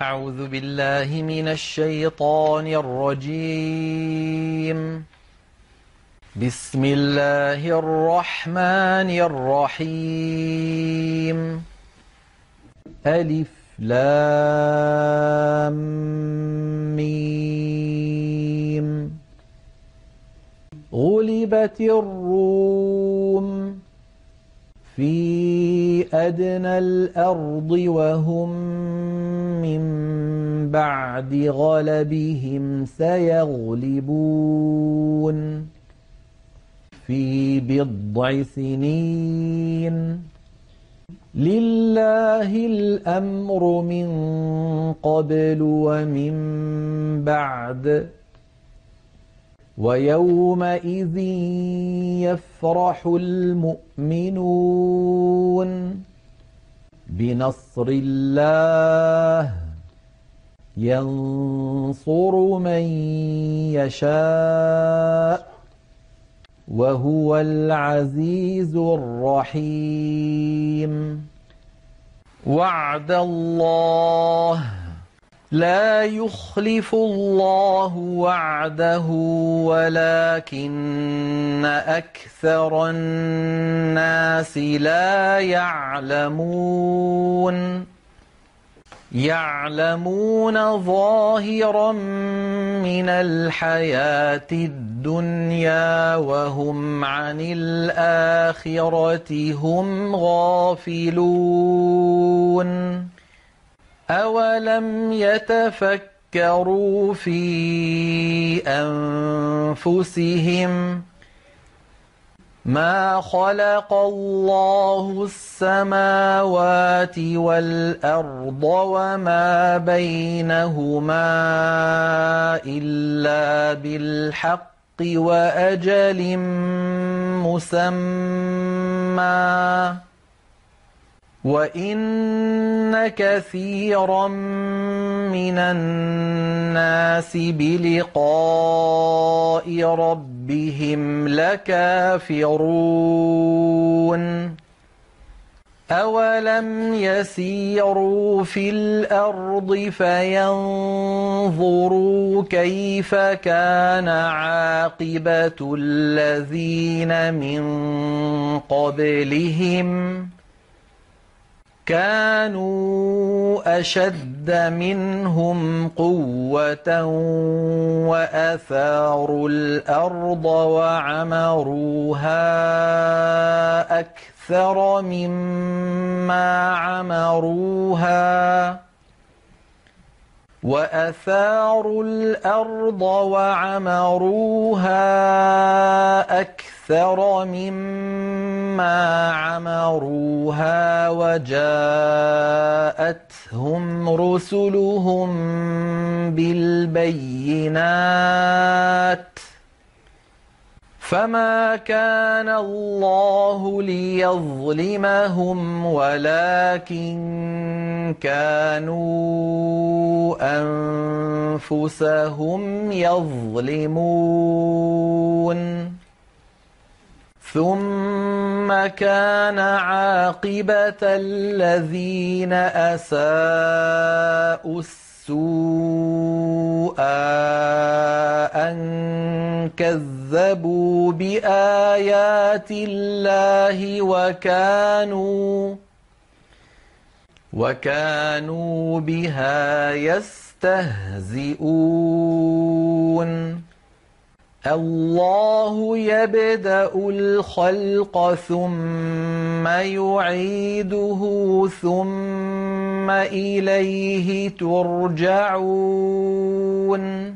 أعوذ بالله من الشيطان الرجيم. بسم الله الرحمن الرحيم. ألف لام ميم. غلبت الروم في أدنى الأرض وهم من بعد غلبهم سيغلبون في بضع سنين. لله الأمر من قبل ومن بعد ويومئذ يفرح المؤمنون بنصر الله ينصر من يشاء وهو العزيز الرحيم. وعد الله لا يخلف الله وعده ولكن أكثر الناس لا يعلمون. يعلمون ظاهرا من الحياة الدنيا وهم عن الآخرة هم غافلون. أولم يتفكروا في أنفسهم ما خلق الله السماوات والأرض وما بينهما إلا بالحق وأجل مسمى وإن كثيرا من الناس بلقاء ربهم لكافرون. أولم يسيروا في الأرض فينظروا كيف كان عاقبة الذين من قبلهم كانوا أشد منهم قوة وأثاروا الأرض وعمروها أكثر مما عمروها وجاءتهم رسلهم بالبينات فما كان الله ليظلمهم ولكن كانوا أنفسهم يظلمون. ثم كان عاقبة الذين أساءوا السوء أن كذبوا بآيات الله وكانوا بها يستهزئون. الله يبدأ الخلق ثم يعيده ثم إليه ترجعون.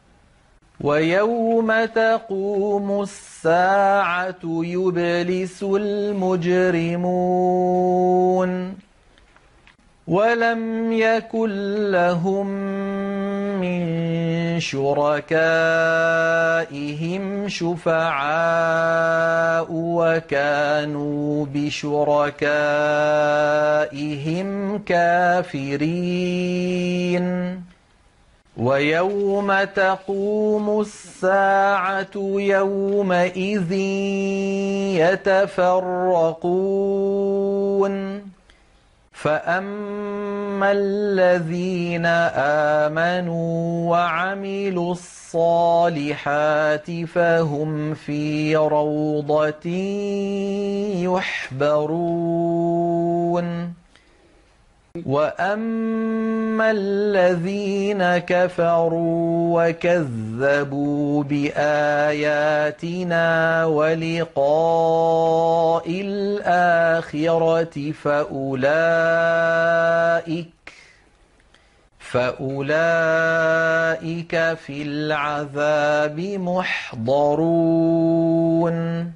ويوم تقوم الساعة يبلس المجرمون ولم يكن لهم من شركائهم شفعاء وكانوا بشركائهم كافرين. ويوم تقوم الساعة يومئذ يتفرقون فأما الذين آمنوا وعملوا الصالحات فهم في روضة يحبرون وأما الذين كفروا وكذبوا بآياتنا ولقاء الآخرة فأولئك في العذاب محضرون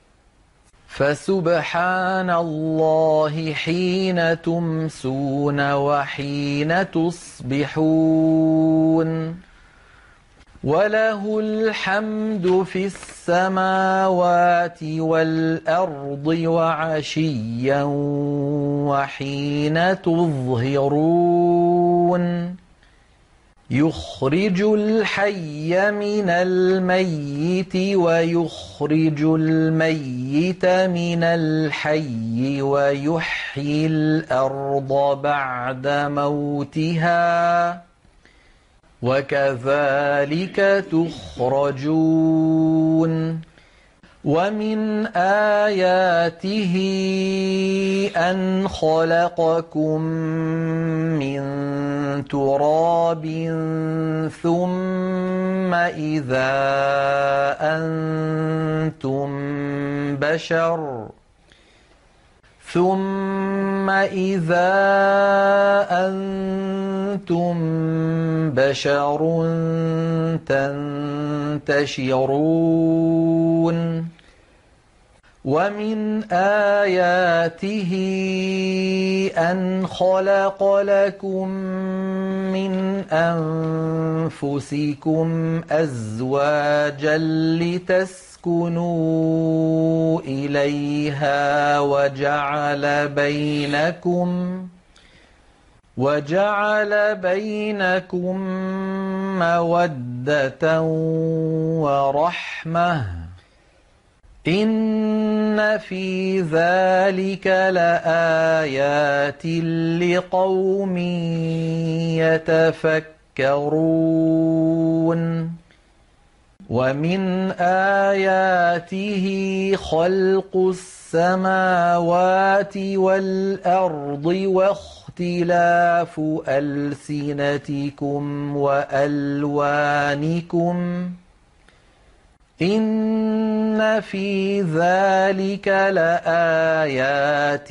فسبحان الله حين تمسون وحين تصبحون وله الحمد في السماوات والأرض وعشيا وحين تظهرون يخرج الحي من الميت ويخرج الميت من الحي ويحيي الأرض بعد موتها وكذلك تخرجون ومن آياته أن خلقكم من تراب ثم إذا أنتم بشر تنتشرون ومن آياته أن خلق لكم من أنفسكم أزواجا لتسكنوا إليها وجعل بينكم مودة ورحمة إن في ذلك لآيات لقوم يتفكرون ومن آياته خلق السماوات والأرض واختلاف ألسنتكم وألوانكم إن في ذلك لآيات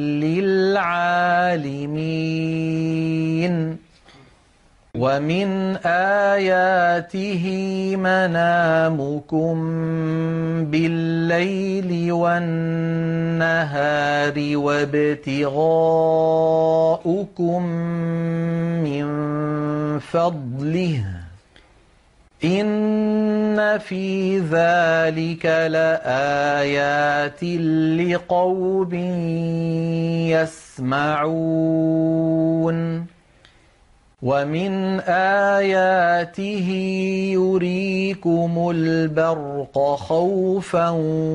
للعالمين ومن آياته منامكم بالليل والنهار وابتغاؤكم من فضله إن في ذلك لآيات لقوم يسمعون ومن آياته يريكم البرق خوفا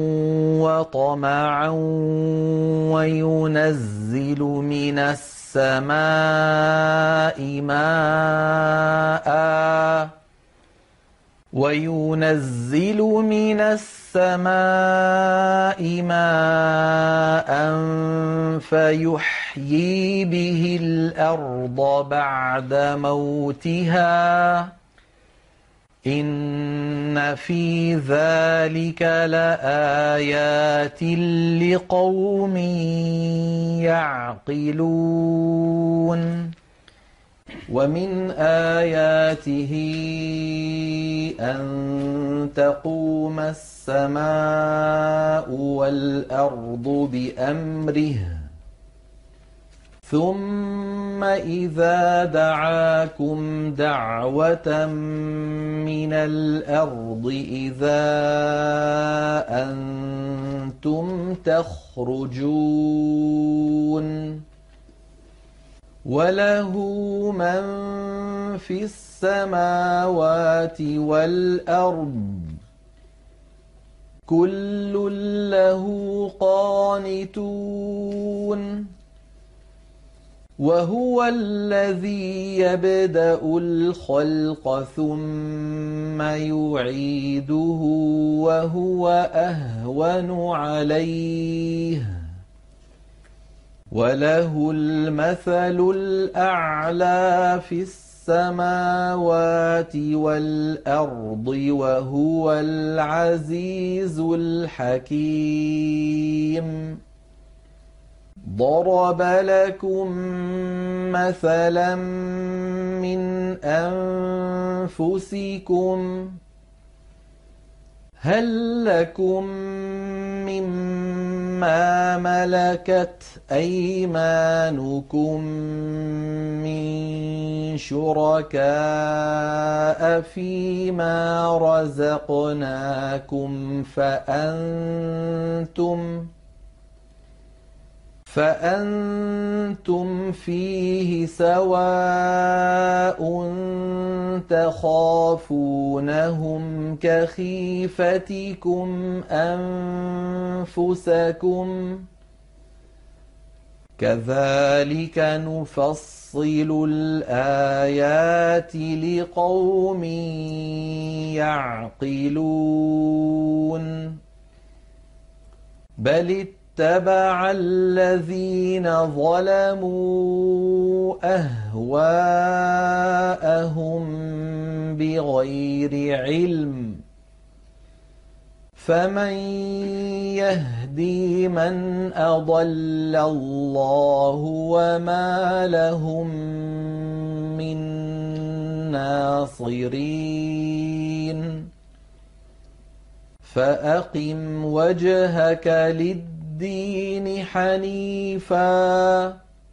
وطمعا وينزل من السماء ماء فيحيي به الأرض بعد موتها إن في ذلك لآيات لقوم يعقلون ومن آياته أن تقوم السماء والأرض بأمره ثم إذا دعاكم دعوة من الأرض إذا أنتم تخرجون وله من في السماوات والأرض كل له قانتون وهو الذي يبدأ الخلق ثم يعيده وهو أهون عليه وله المثل الأعلى في السماوات والأرض وهو العزيز الحكيم ضرب لكم مثلا من أنفسكم هل لكم مما ملكت أيمانكم من شركاء فيما رزقناكم فأنتم فيه سواء تخافونهم كخيفتكم أنفسكم كذلك نفصل الآيات لقوم يعقلون بل اتبع الذين ظلموا أهواءهم بغير علم فمن يهدي من أضل الله وما لهم من ناصرين فأقم وجهك للدين حنيفا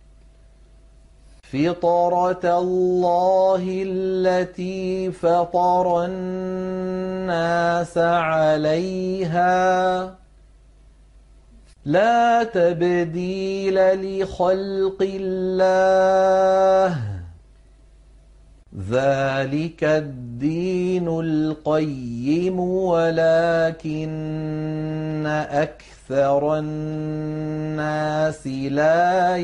فطرة الله التي فطر الناس عليها لا تبديل لخلق الله ذلك الدين القيم ولكن أكثر الناس لا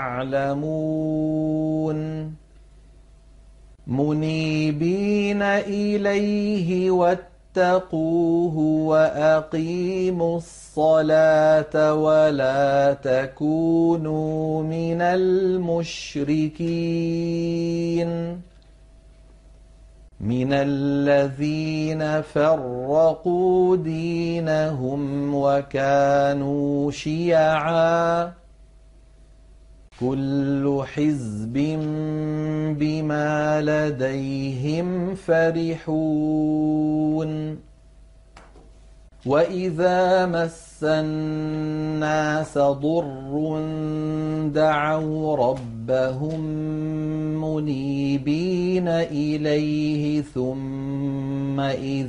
يعلمون منيبين إليه واتقوه وأقيموا الصلاة ولا تكونوا من المشركين من الذين فرقوا دينهم وكانوا شيعا كل حزب بما لديهم فرحون وإذا مس الناس ضر دعوا ربهم منيبين إليه ثم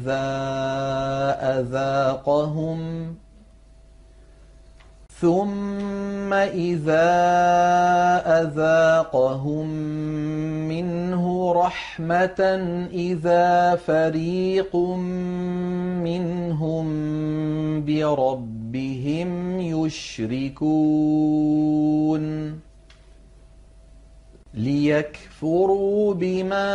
إذا أذاقهم منه رحمة إذا فريق منهم بربهم يشركون ليكفروا بما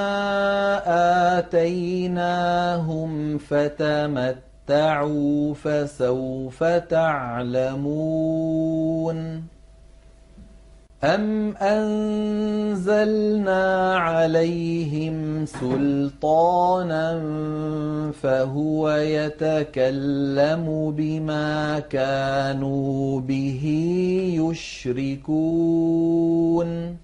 آتيناهم فتمتعوا فسوف تعلمون أم أنزلنا عليهم سلطانا فهو يتكلم بما كانوا به يشركون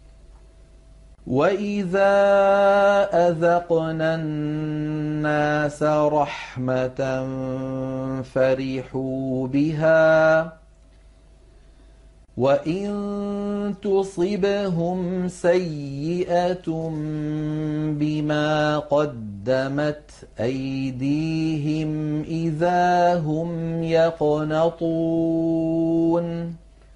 وإذا أذقنا الناس رحمة فرحوا بها وإن تصبهم سيئة بما قدمت أيديهم إذا هم يقنطون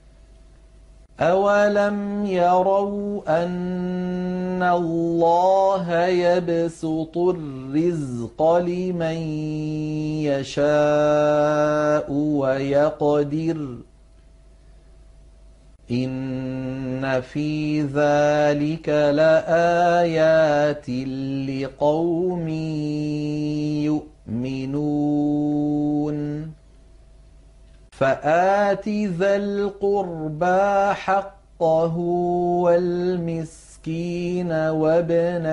أولم يروا أن الله يبسط الرزق لمن يشاء ويقدر إن في ذلك لآيات لقوم يؤمنون فآت ذا القربى حقه والمسكين وابن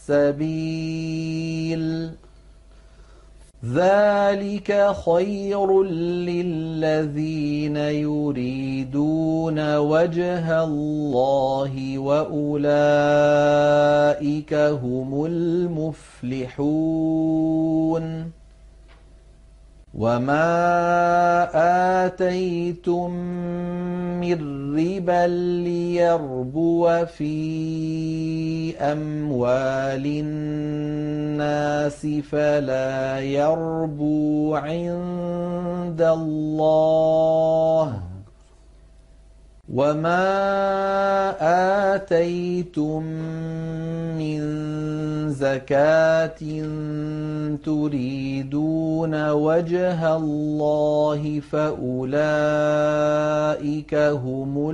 السبيل ذلك خير للذين يريدون وجه الله وأولئك هم المفلحون وما آتيتم من ربا ليربو في أموال الناس فلا يربو عند الله وما آتيتم من زكاة تريدون وجه الله فأولئك هم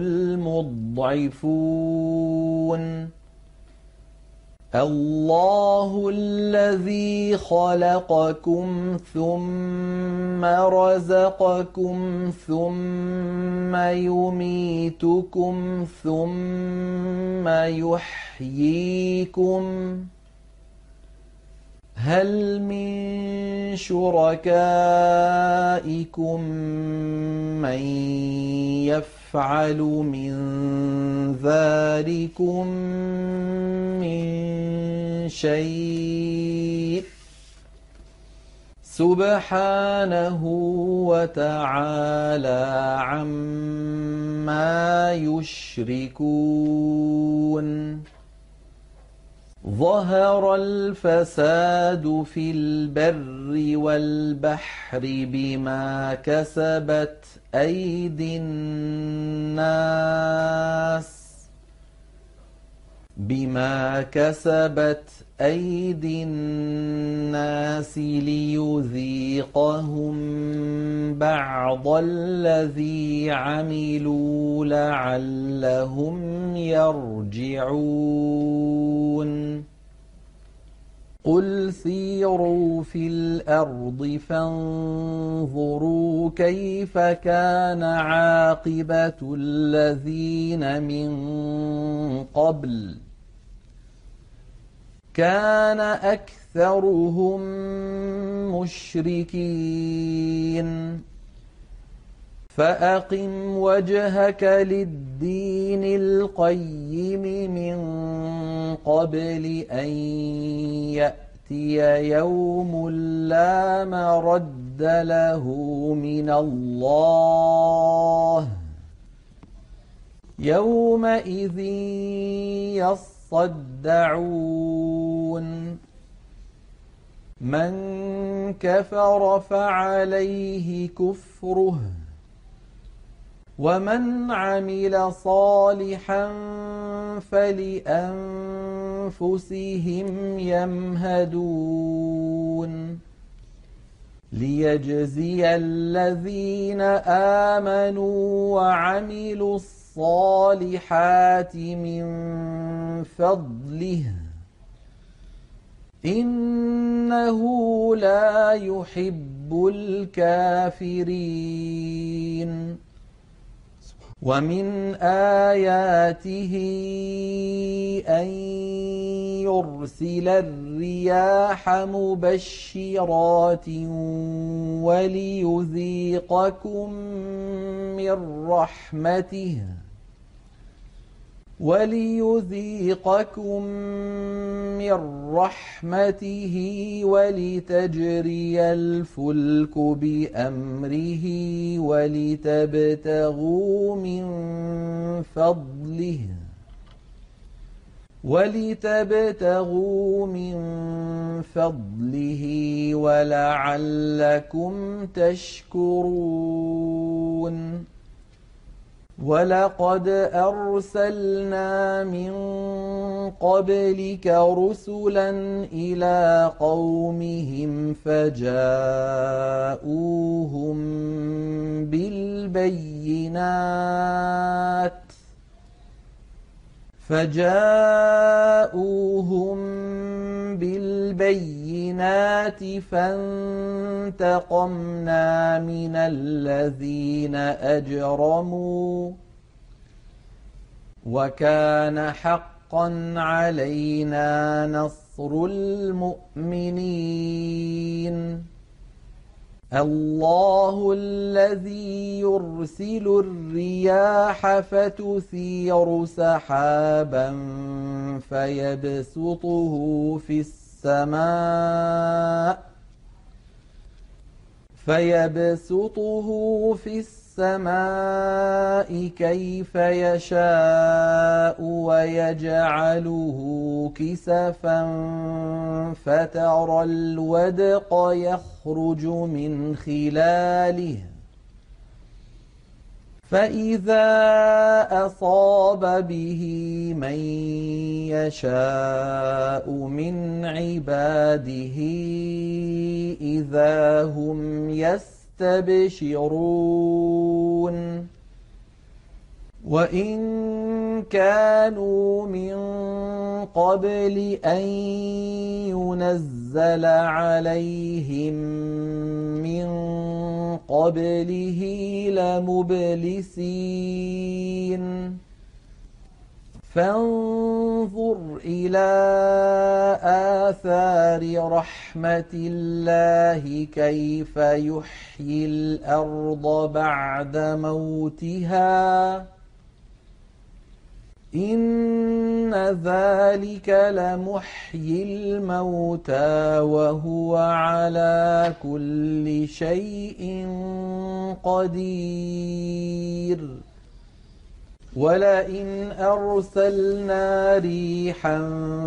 المضعفون الله الذي خلقكم ثم رزقكم ثم يميتكم ثم يحييكم هل من شركائكم من يفعل من ذلكم من شيء سبحانه وتعالى عما يشركون ظهر الفساد في البر والبحر بما كسبت أيدي الناس ليذيقهم بعض الذي عملوا لعلهم يرجعون قل سيروا في الأرض فانظروا كيف كان عاقبة الذين من قبل كان أكثرهم مشركين فأقم وجهك للدين القيم من قبل أن يأتي يوم لا مرد له من الله يومئذ يصدعون من كفر فعليه كفره ومن عمل صالحا فلأنفسهم يمهدون ليجزي الذين آمنوا وعملوا الصالحات من فضله إنه لا يحب الكافرين ومن آياته أن يرسل الرياح مبشرات وليذيقكم من رحمته ولتجري الفلك بأمره ولتبتغوا من فضله ولعلكم تشكرون ولقد أرسلنا من قبلك رسلا إلى قومهم فجاءوهم بالبينات فجاءوهم بالبينات فانتقمنا من الذين أجرموا وكان حقا علينا نصر المؤمنين الله الذي يرسل الرياح فتثير سحابا فيبسطه في السماء كيف يشاء ويجعله كسفا فترى الودق يخرج من خلاله فإذا أصاب به من يشاء من عباده إذا هم يستبشرون وإن كانوا من قبل أن ينزل عليهم من قبله لمبلسين فانظر إلى آثار رحمة الله كيف يحيي الأرض بعد موتها إن ذلك لمحيي الموتى وهو على كل شيء قدير ولئن أرسلنا ريحا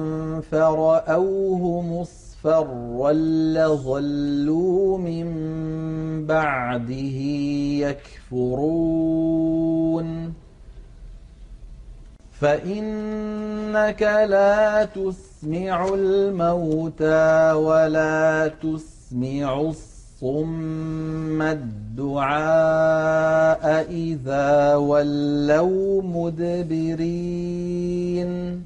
فرأوه مصفرا لظلوا من بعده يكفرون فإنك لا تسمع الموتى ولا تسمع الصم الدعاء إذا ولوا مدبرين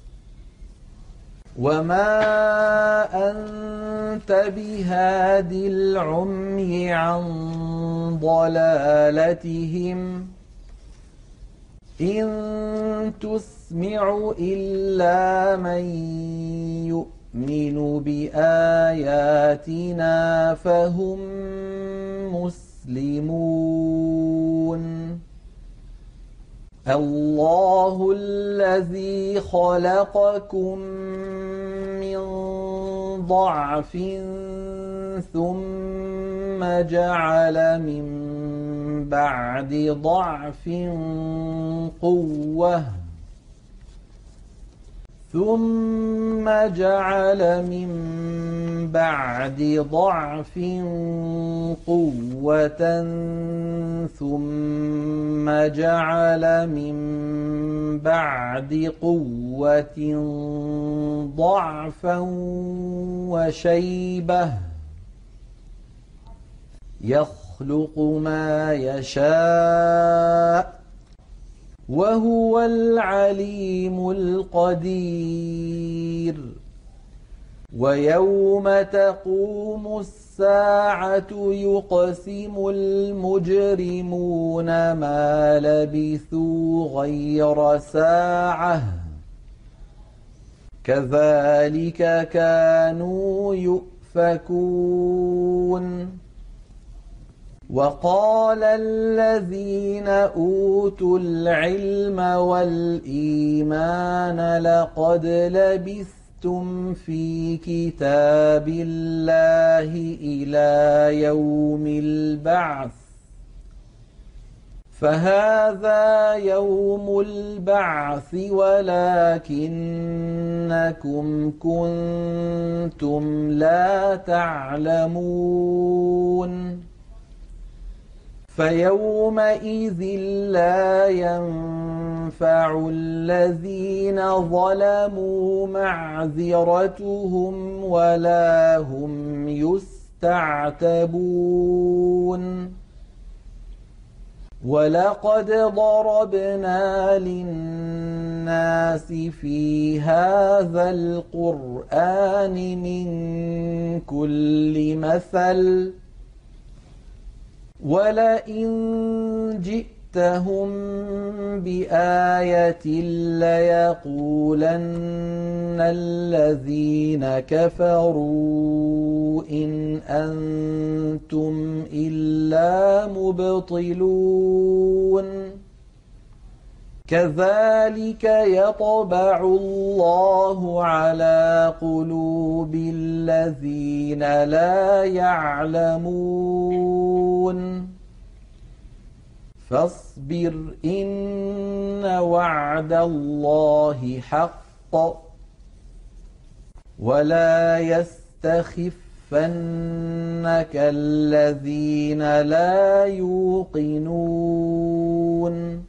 وما أنت بهاد العمي عن ضلالتهم إن تسمع إلا من يؤمن بآياتنا فهم مسلمون الله الذي خلقكم من ضعف ثم جعل من بعد ضعف قوة ثم جعل من بعد ضعف قوة ثم جعل من بعد قوة ضعفا وشيبة يخلق ما يشاء وهو العليم القدير ويوم تقوم الساعة يقسم المجرمون ما لبثوا غير ساعة كذلك كانوا يؤفكون وقال الذين أوتوا العلم والإيمان لقد لبثتم في كتاب الله إلى يوم البعث فهذا يوم البعث ولكنكم كنتم لا تعلمون فيومئذ لا ينفع الذين ظلموا معذرتهم ولا هم يستعتبون ولقد ضربنا للناس في هذا القرآن من كل مثل ولئن جئتهم بآية ليقولن الذين كفروا إن أنتم إلا مبطلون كذلك يطبع الله على قلوب الذين لا يعلمون فاصبر إن وعد الله حق ولا يستخفنك الذين لا يوقنون